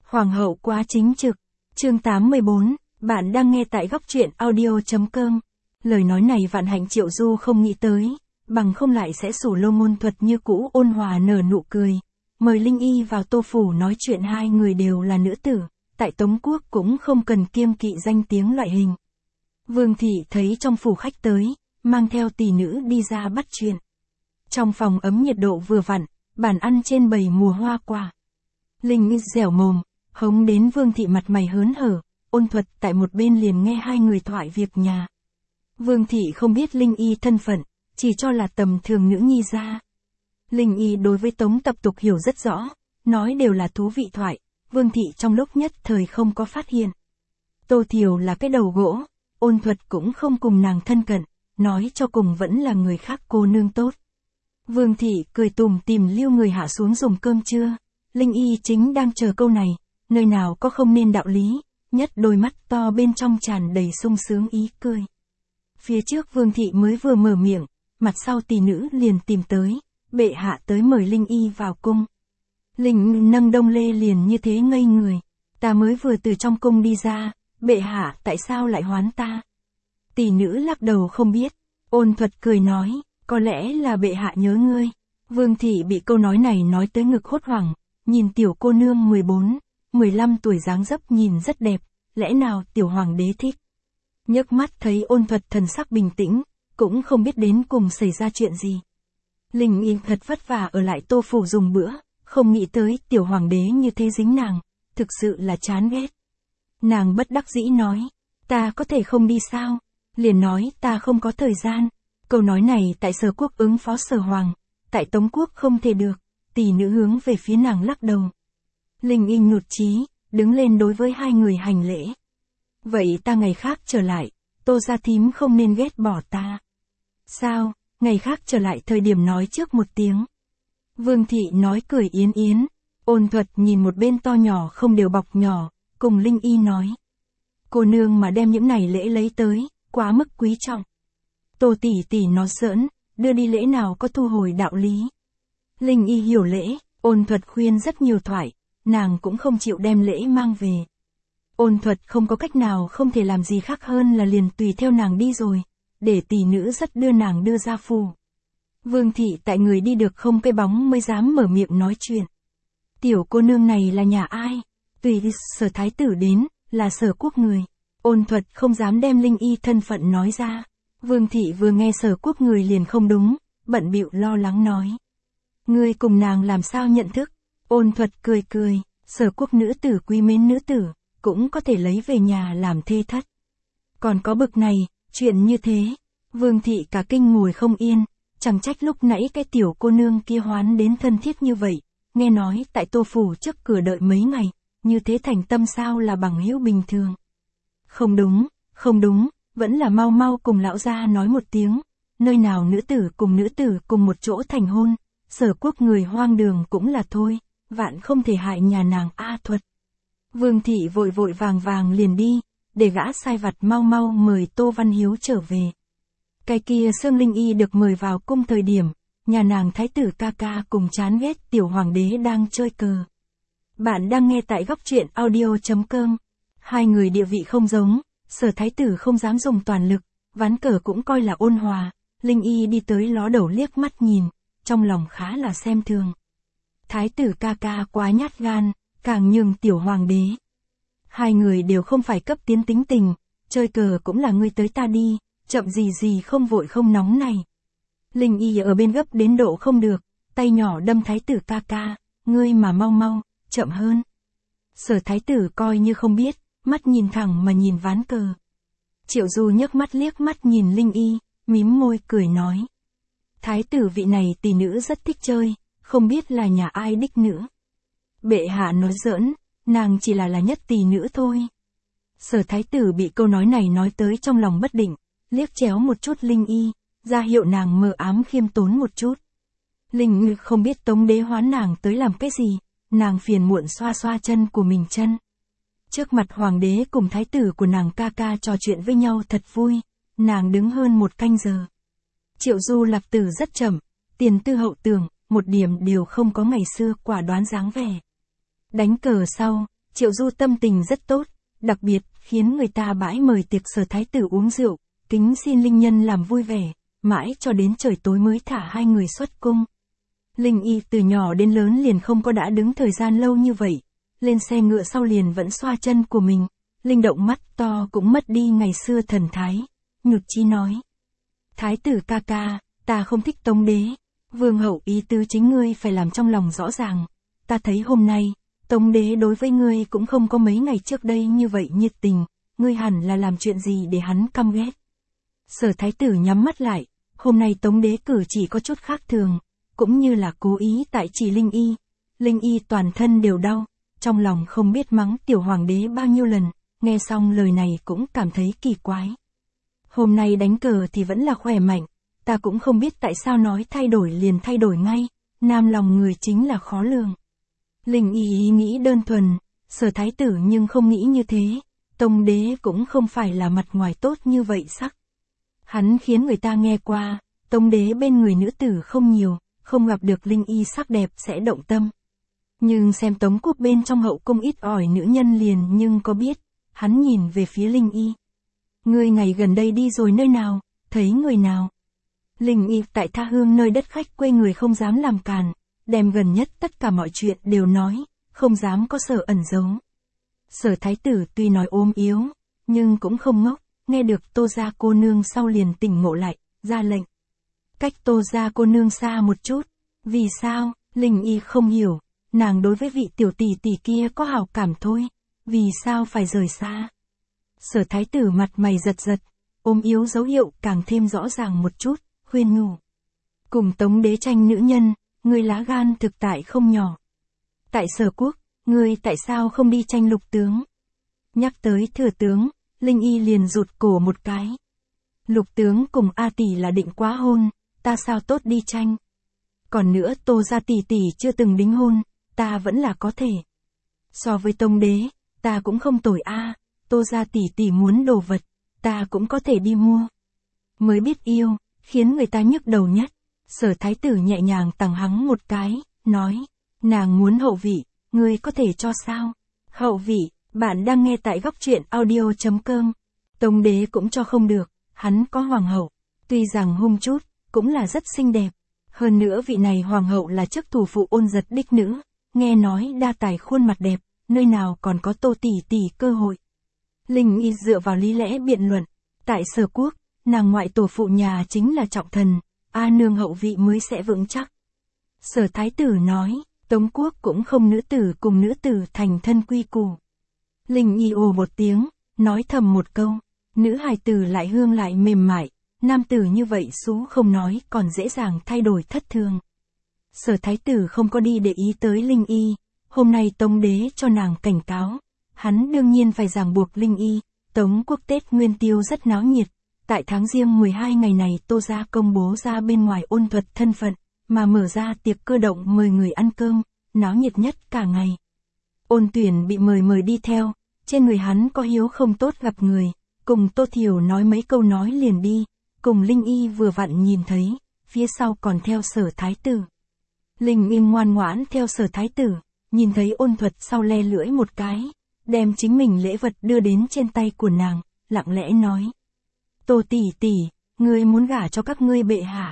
Hoàng hậu quá chính trực. Chương 84, bạn đang nghe tại góc truyện audio.com. Lời nói này Vạn Hạnh Triệu Du không nghĩ tới, bằng không lại sẽ sủ lô ngôn thuật như cũ ôn hòa nở nụ cười. Mời Linh Y vào Tô Phủ nói chuyện, hai người đều là nữ tử, tại Tống Quốc cũng không cần kiêng kỵ danh tiếng loại hình. Vương thị thấy trong phủ khách tới, mang theo tỷ nữ đi ra bắt chuyện. Trong phòng ấm nhiệt độ vừa vặn, bàn ăn trên bày mùa hoa quả. Linh Y dẻo mồm, hống đến Vương thị mặt mày hớn hở, ôn thuật tại một bên liền nghe hai người thoại việc nhà. Vương thị không biết Linh Y thân phận, chỉ cho là tầm thường nữ nhi ra. Linh Y đối với Tống tập tục hiểu rất rõ, nói đều là thú vị thoại, Vương thị trong lúc nhất thời không có phát hiện. Tô Thiều là cái đầu gỗ, ôn thuật cũng không cùng nàng thân cận, nói cho cùng vẫn là người khác cô nương tốt. Vương thị cười tủm tỉm liêu người hạ xuống dùng cơm trưa. Linh Y chính đang chờ câu này, nơi nào có không nên đạo lý, nhất đôi mắt to bên trong tràn đầy sung sướng ý cười. Phía trước Vương thị mới vừa mở miệng, mặt sau tỷ nữ liền tìm tới, bệ hạ tới mời Linh Y vào cung. Linh nâng đông lê liền như thế ngây người, ta mới vừa từ trong cung đi ra, bệ hạ tại sao lại hoán ta? Tỷ nữ lắc đầu không biết, ôn thuật cười nói, có lẽ là bệ hạ nhớ ngươi. Vương thị bị câu nói này nói tới ngực hốt hoảng, nhìn tiểu cô nương 14, 15 tuổi dáng dấp nhìn rất đẹp, lẽ nào tiểu hoàng đế thích? Nhấc mắt thấy ôn thuật thần sắc bình tĩnh, cũng không biết đến cùng xảy ra chuyện gì. Linh Y thật vất vả ở lại Tô Phủ dùng bữa, không nghĩ tới tiểu hoàng đế như thế dính nàng, thực sự là chán ghét. Nàng bất đắc dĩ nói, ta có thể không đi sao? Liền nói ta không có thời gian. Câu nói này tại Sở Quốc ứng phó Sở Hoàng, tại Tống Quốc không thể được. Tỷ nữ hướng về phía nàng lắc đầu. Linh Y nhụt chí, đứng lên đối với hai người hành lễ. Vậy ta ngày khác trở lại, Tô gia thím không nên ghét bỏ ta. Sao, ngày khác trở lại thời điểm nói trước một tiếng. Vương thị nói cười yến yến, ôn thuật nhìn một bên to nhỏ không đều bọc nhỏ, cùng Linh Y nói. Cô nương mà đem những này lễ lấy tới, quá mức quý trọng. Tô tỷ tỷ nó giỡn, đưa đi lễ nào có thu hồi đạo lý. Linh Y hiểu lễ, ôn thuật khuyên rất nhiều thoại, nàng cũng không chịu đem lễ mang về. Ôn thuật không có cách nào không thể làm gì khác hơn là liền tùy theo nàng đi rồi, để tỷ nữ rất đưa nàng đưa ra phủ. Vương thị tại người đi được không cái bóng mới dám mở miệng nói chuyện. Tiểu cô nương này là nhà ai? Tùy Sở thái tử đến, là Sở Quốc người. Ôn thuật không dám đem Linh Y thân phận nói ra. Vương thị vừa nghe Sở Quốc người liền không đúng, bận bịu lo lắng nói. Ngươi cùng nàng làm sao nhận thức? Ôn thuật cười cười, Sở Quốc nữ tử quý mến nữ tử, cũng có thể lấy về nhà làm thê thất. Còn có bực này, chuyện như thế, Vương thị cả kinh ngồi không yên, chẳng trách lúc nãy cái tiểu cô nương kia hoán đến thân thiết như vậy, nghe nói tại Tô Phủ trước cửa đợi mấy ngày, như thế thành tâm sao là bằng hữu bình thường. Không đúng, vẫn là mau mau cùng lão gia nói một tiếng, nơi nào nữ tử cùng một chỗ thành hôn, Sở Quốc người hoang đường cũng là thôi, vạn không thể hại nhà nàng A Thuật. Vương thị vội vội vàng liền đi, để gã sai vặt mau mau mời Tô Văn Hiếu trở về. Cái kia Sương Linh Y được mời vào cung thời điểm, nhà nàng thái tử ca ca cùng chán ghét tiểu hoàng đế đang chơi cờ. Bạn đang nghe tại góc truyện audio.com. Hai người địa vị không giống, Sở thái tử không dám dùng toàn lực, ván cờ cũng coi là ôn hòa, Linh Y đi tới ló đầu liếc mắt nhìn, trong lòng khá là xem thường. Thái tử ca ca quá nhát gan, càng nhường tiểu hoàng đế. Hai người đều không phải cấp tiến tính tình, chơi cờ cũng là ngươi tới ta đi, chậm gì không vội không nóng này. Linh Y ở bên gấp đến độ không được, tay nhỏ đâm thái tử ca ca, ngươi mà mau, chậm hơn. Sở thái tử coi như không biết, mắt nhìn thẳng mà nhìn ván cờ. Triệu Du nhấc mắt liếc mắt nhìn Linh Y, mím môi cười nói. Thái tử vị này tỷ nữ rất thích chơi, không biết là nhà ai đích nữ. Bệ hạ nói giỡn, nàng chỉ là nhất tỷ nữ thôi. Sở thái tử bị câu nói này nói tới trong lòng bất định, liếc chéo một chút Linh Y, ra hiệu nàng mờ ám khiêm tốn một chút. Linh không biết Tống đế hoán nàng tới làm cái gì, nàng phiền muộn xoa xoa chân của mình chân. Trước mặt hoàng đế cùng thái tử của nàng ca ca trò chuyện với nhau thật vui, nàng đứng hơn một canh giờ. Triệu Du lạc tử rất chậm, tiền tư hậu tường, một điểm đều không có ngày xưa quả đoán dáng vẻ. Đánh cờ sau, Triệu Du tâm tình rất tốt, đặc biệt, khiến người ta bãi mời tiệc Sở Thái tử uống rượu, kính xin Linh Nhân làm vui vẻ, mãi cho đến trời tối mới thả hai người xuất cung. Linh Y từ nhỏ đến lớn liền không có đã đứng thời gian lâu như vậy, lên xe ngựa sau liền vẫn xoa chân của mình, linh động mắt to cũng mất đi ngày xưa thần thái, nhụt chí nói. Thái tử ca ca, ta không thích Tống đế, vương hậu ý tứ chính ngươi phải làm trong lòng rõ ràng, ta thấy hôm nay, Tống đế đối với ngươi cũng không có mấy ngày trước đây như vậy nhiệt tình, ngươi hẳn là làm chuyện gì để hắn căm ghét. Sở Thái tử nhắm mắt lại, hôm nay Tống đế cử chỉ có chút khác thường, cũng như là cố ý tại chỉ Linh Y toàn thân đều đau, trong lòng không biết mắng tiểu hoàng đế bao nhiêu lần, nghe xong lời này cũng cảm thấy kỳ quái. Hôm nay đánh cờ thì vẫn là khỏe mạnh, ta cũng không biết tại sao nói thay đổi liền thay đổi ngay, nam lòng người chính là khó lường. Linh Y ý nghĩ đơn thuần, Sở Thái tử nhưng không nghĩ như thế, Tống đế cũng không phải là mặt ngoài tốt như vậy sắc. Hắn khiến người ta nghe qua, Tống đế bên người nữ tử không nhiều, không gặp được Linh Y sắc đẹp sẽ động tâm. Nhưng xem Tống quốc bên trong hậu cung ít ỏi nữ nhân liền nhưng có biết, hắn nhìn về phía Linh Y. Ngươi ngày gần đây đi rồi nơi nào, thấy người nào? Linh Y tại tha hương nơi đất khách quê người không dám làm càn, đem gần nhất tất cả mọi chuyện đều nói, không dám có sở ẩn giấu. Sở Thái tử tuy nói ốm yếu, nhưng cũng không ngốc, nghe được Tô gia cô nương sau liền tỉnh ngộ lại, ra lệnh. Cách Tô gia cô nương xa một chút, vì sao? Linh Y không hiểu, nàng đối với vị tiểu tỷ tỷ kia có hảo cảm thôi, vì sao phải rời xa? Sở Thái tử mặt mày giật giật, ốm yếu dấu hiệu càng thêm rõ ràng một chút, khuyên nhủ. Cùng Tống đế tranh nữ nhân, ngươi lá gan thực tại không nhỏ. Tại Sở quốc, ngươi tại sao không đi tranh Lục tướng? Nhắc tới thừa tướng, Linh Y liền rụt cổ một cái. Lục tướng cùng A tỷ là định quá hôn, ta sao tốt đi tranh? Còn nữa Tô gia tỷ tỷ chưa từng đính hôn, ta vẫn là có thể. So với Tống đế, ta cũng không tồi a, Tô gia tỷ tỷ muốn đồ vật, ta cũng có thể đi mua. Mới biết yêu, khiến người ta nhức đầu nhất. Sở Thái tử nhẹ nhàng tằng hắng một cái, nói, nàng muốn hậu vị, ngươi có thể cho sao? Hậu vị, bạn đang nghe tại góc truyện audio.com. Tống đế cũng cho không được, hắn có hoàng hậu, tuy rằng hung chút, cũng là rất xinh đẹp. Hơn nữa vị này hoàng hậu là chức thủ phụ Ôn Giật đích nữ, nghe nói đa tài khuôn mặt đẹp, nơi nào còn có Tô tỷ tỷ cơ hội. Linh Y dựa vào lý lẽ biện luận, tại Sở quốc, nàng ngoại tổ phụ nhà chính là trọng thần, A nương hậu vị mới sẽ vững chắc. Sở Thái tử nói, Tống quốc cũng không nữ tử cùng nữ tử thành thân quy củ. Linh Y ồ một tiếng, nói thầm một câu, nữ hài tử lại hương lại mềm mại, nam tử như vậy xú không nói còn dễ dàng thay đổi thất thường. Sở Thái tử không có đi để ý tới Linh Y, hôm nay Tống đế cho nàng cảnh cáo, hắn đương nhiên phải ràng buộc Linh Y. Tống quốc Tết Nguyên Tiêu rất náo nhiệt, tại tháng Giêng 12 ngày này Tô gia công bố ra bên ngoài Ôn Thuật thân phận, mà mở ra tiệc cơ động mời người ăn cơm, náo nhiệt nhất cả ngày. Ôn Tuyển bị mời đi theo, trên người hắn có hiếu không tốt gặp người, cùng Tô Thiểu nói mấy câu nói liền đi, cùng Linh Y vừa vặn nhìn thấy, phía sau còn theo Sở Thái tử. Linh Y ngoan ngoãn theo Sở Thái tử, nhìn thấy Ôn Thuật sau le lưỡi một cái, đem chính mình lễ vật đưa đến trên tay của nàng, lặng lẽ nói. Tô tỷ tỷ, ngươi muốn gả cho các ngươi bệ hạ.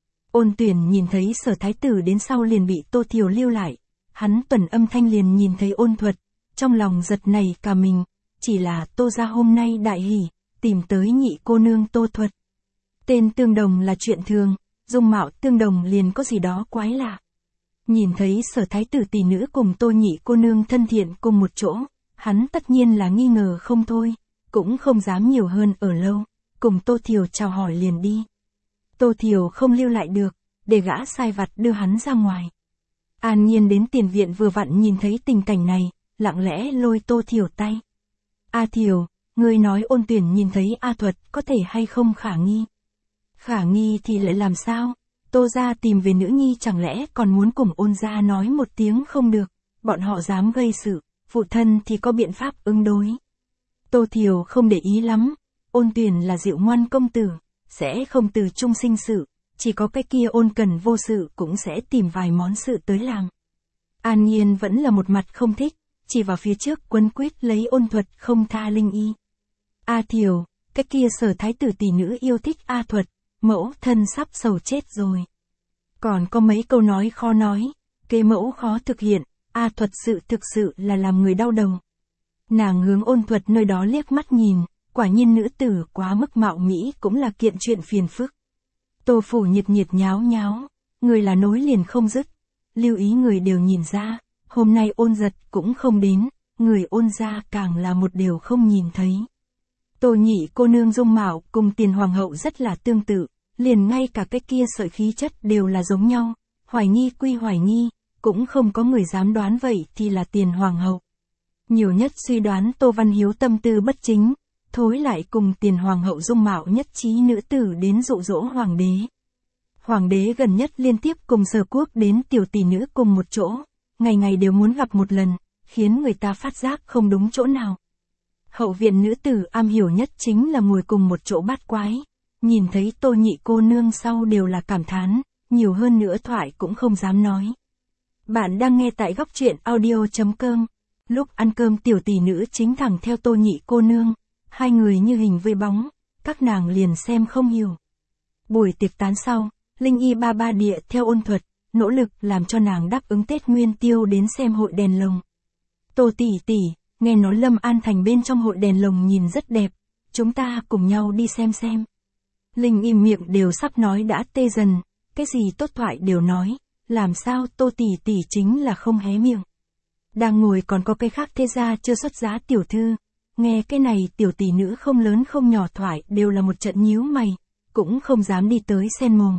Ôn Tuyển nhìn thấy Sở Thái tử đến sau liền bị Tô Thiểu lưu lại, hắn tuần âm thanh liền nhìn thấy Ôn Thuật, trong lòng giật nảy cả mình, chỉ là Tô gia hôm nay đại hỉ, tìm tới nhị cô nương Tô Thuật. Tên tương đồng là chuyện thường, dung mạo tương đồng liền có gì đó quái lạ. Nhìn thấy Sở Thái tử tỷ nữ cùng Tô nhị cô nương thân thiện cùng một chỗ, hắn tất nhiên là nghi ngờ không thôi, cũng không dám nhiều hơn ở lâu, cùng Tô Thiểu chào hỏi liền đi. Tô Thiểu không lưu lại được, để gã sai vặt đưa hắn ra ngoài. An Nhiên đến tiền viện vừa vặn nhìn thấy tình cảnh này, lặng lẽ lôi Tô Thiểu tay. A Thiểu, ngươi nói Ôn Tuyển nhìn thấy A Thuật có thể hay không khả nghi? Khả nghi thì lại làm sao? Tô gia tìm về nữ nhi chẳng lẽ còn muốn cùng Ôn gia nói một tiếng không được, bọn họ dám gây sự, phụ thân thì có biện pháp ứng đối. Tô Thiểu không để ý lắm, Ôn Tuyển là dịu ngoan công tử, sẽ không từ chung sinh sự, chỉ có cái kia Ôn Cần vô sự cũng sẽ tìm vài món sự tới làm. An Nhiên vẫn là một mặt không thích, chỉ vào phía trước quấn quýt lấy Ôn Thuật không tha Linh Y. A Thiều, cái kia Sở thái tử tỷ nữ yêu thích A Thuật, mẫu thân sắp sầu chết rồi. Còn có mấy câu nói khó nói, kế mẫu khó thực hiện, A Thuật thực sự là làm người đau đầu. Nàng hướng Ôn Thuật nơi đó liếc mắt nhìn, quả nhiên nữ tử quá mức mạo mỹ cũng là kiện chuyện phiền phức. Tô Phủ nhiệt nháo nháo, người là nối liền không dứt, lưu ý người đều nhìn ra, hôm nay Ôn Giật cũng không đến, người Ôn gia càng là một điều không nhìn thấy. Tô Nhị cô nương dung mạo cùng Tiền hoàng hậu rất là tương tự, liền ngay cả cái kia sợi khí chất đều là giống nhau, hoài nghi quy hoài nghi, cũng không có người dám đoán vậy thì là Tiền hoàng hậu. Nhiều nhất suy đoán Tô Văn Hiếu tâm tư bất chính, thối lại cùng Tiền hoàng hậu dung mạo nhất trí nữ tử đến dụ dỗ hoàng đế. Hoàng đế gần nhất liên tiếp cùng Sở Quốc đến tiểu tỷ nữ cùng một chỗ, ngày ngày đều muốn gặp một lần, khiến người ta phát giác không đúng chỗ nào. Hậu viện nữ tử am hiểu nhất chính là ngồi cùng một chỗ bát quái, nhìn thấy Tô Nhị cô nương sau đều là cảm thán, nhiều hơn nữa thoại cũng không dám nói. Bạn đang nghe tại góc truyện audio.com. Lúc ăn cơm tiểu tỷ nữ chính thẳng theo Tô Nhị cô nương, hai người như hình với bóng, các nàng liền xem không hiểu. Buổi tiệc tán sau, Linh Y ba địa theo Ôn Thuật, nỗ lực làm cho nàng đáp ứng Tết Nguyên Tiêu đến xem hội đèn lồng. Tô tỷ tỷ, nghe nói Lâm An Thành bên trong hội đèn lồng nhìn rất đẹp, chúng ta cùng nhau đi xem. Linh Y miệng đều sắp nói đã tê dần, cái gì tốt thoại đều nói, làm sao Tô tỷ tỷ chính là không hé miệng. Đang ngồi còn có cái khác thế gia chưa xuất giá tiểu thư, nghe cái này tiểu tỷ nữ không lớn không nhỏ thoại đều là một trận nhíu mày, cũng không dám đi tới xen mồm.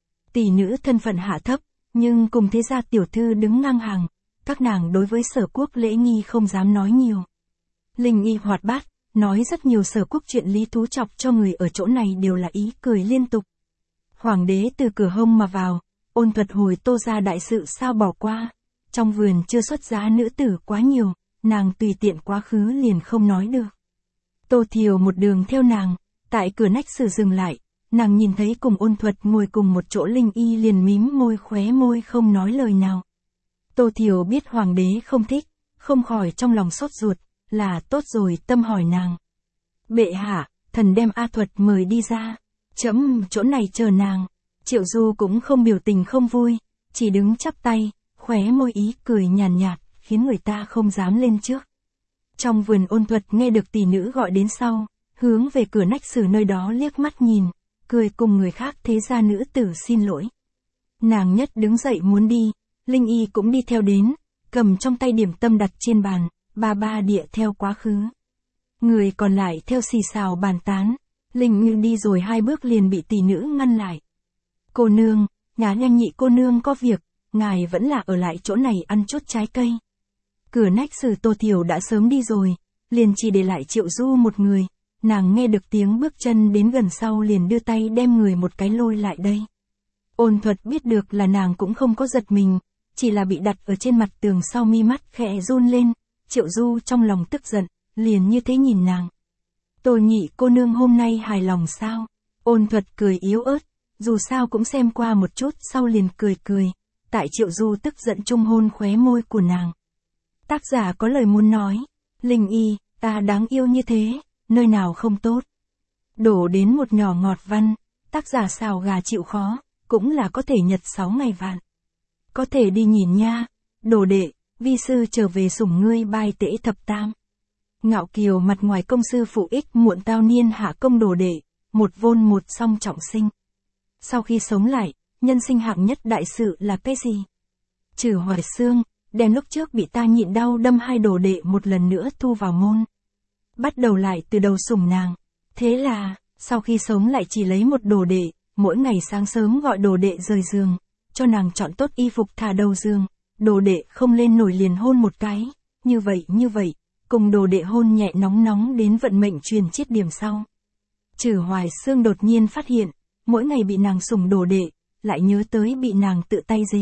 Tỷ nữ thân phận hạ thấp, nhưng cùng thế gia tiểu thư đứng ngang hàng, các nàng đối với Sở Quốc lễ nghi không dám nói nhiều. Linh Y hoạt bát, nói rất nhiều Sở Quốc chuyện lý thú chọc cho người ở chỗ này đều là ý cười liên tục. Hoàng đế từ cửa hông mà vào, Ôn Thuật hồi Tô gia đại sự sao bỏ qua, trong vườn chưa xuất giá nữ tử quá nhiều, nàng tùy tiện quá khứ liền không nói được. Tô Thiều một đường theo nàng, tại cửa nách sử dừng lại, nàng nhìn thấy cùng Ôn Thuật ngồi cùng một chỗ Linh Y liền mím môi khóe môi không nói lời nào. Tô Thiều biết hoàng đế không thích, không khỏi trong lòng sốt ruột, là tốt rồi tâm hỏi nàng. Bệ hạ, thần đem A Thuật mời đi ra, trẫm chỗ này chờ nàng. Triệu Du cũng không biểu tình không vui, chỉ đứng chắp tay, khóe môi ý cười nhàn nhạt, khiến người ta không dám lên trước. Trong vườn Ôn Thuật nghe được tỷ nữ gọi đến sau, hướng về cửa nách sử nơi đó liếc mắt nhìn, cười cùng người khác thế gia nữ tử xin lỗi. Nàng nhất đứng dậy muốn đi, Linh Y cũng đi theo đến, cầm trong tay điểm tâm đặt trên bàn, ba địa theo quá khứ. Người còn lại theo xì xào bàn tán, Linh Y đi rồi 2 bước liền bị tỷ nữ ngăn lại. Cô nương, nhà Nhanh Nhị cô nương có việc, ngài vẫn là ở lại chỗ này ăn chút trái cây. Cửa nách sử Tô Thiều đã sớm đi rồi, liền chỉ để lại Triệu Du một người, nàng nghe được tiếng bước chân đến gần sau liền đưa tay đem người một cái lôi lại đây. Ôn Thuật biết được là nàng cũng không có giật mình, chỉ là bị đặt ở trên mặt tường sau mi mắt khẽ run lên, Triệu Du trong lòng tức giận, liền như thế nhìn nàng. Tô Nhị cô nương hôm nay hài lòng sao? Ôn Thuật cười yếu ớt, dù sao cũng xem qua một chút sau liền cười, tại Triệu Du tức giận trung hôn khóe môi của nàng. Tác giả có lời muốn nói, Linh Y, ta đáng yêu như thế, nơi nào không tốt. Đổ đến một nhỏ ngọt văn, tác giả xào gà chịu khó, cũng là có thể nhật 6 ngày vạn. Có thể đi nhìn nha, đồ đệ, vi sư trở về sủng ngươi bai tễ thập tam. Ngạo kiều mặt ngoài công sư phụ ích muộn tao niên hạ công đồ đệ, một vôn một song trọng sinh. Sau khi sống lại, nhân sinh hạng nhất đại sự là cái gì? Trừ Hoài Xương, đem lúc trước bị ta nhịn đau đâm 2 đồ đệ một lần nữa thu vào môn. Bắt đầu lại từ đầu sủng nàng. Thế là, sau khi sống lại chỉ lấy một đồ đệ, mỗi ngày sáng sớm gọi đồ đệ rời giường, cho nàng chọn tốt y phục thả đầu giường, đồ đệ không lên nổi liền hôn một cái, như vậy, cùng đồ đệ hôn nhẹ nóng đến vận mệnh truyền chiết điểm sau. Trừ Hoài Xương đột nhiên phát hiện, mỗi ngày bị nàng sủng đồ đệ, lại nhớ tới bị nàng tự tay dế.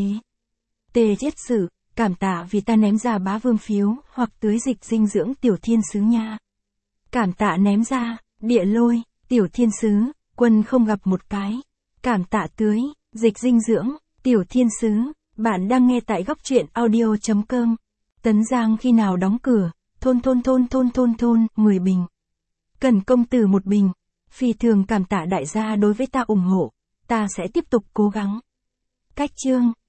Tề Chiết Sử, cảm tạ vì ta ném ra bá vương phiếu, hoặc tưới dịch dinh dưỡng tiểu thiên sứ nha. Cảm tạ ném ra, địa lôi, tiểu thiên sứ, quân không gặp một cái. Cảm tạ tưới, dịch dinh dưỡng, tiểu thiên sứ, bạn đang nghe tại góc truyện audio.com. Tấn Giang khi nào đóng cửa, thôn 10 bình. Cần công tử 1 bình. Phi thường cảm tạ đại gia đối với ta ủng hộ, ta sẽ tiếp tục cố gắng. Cách chương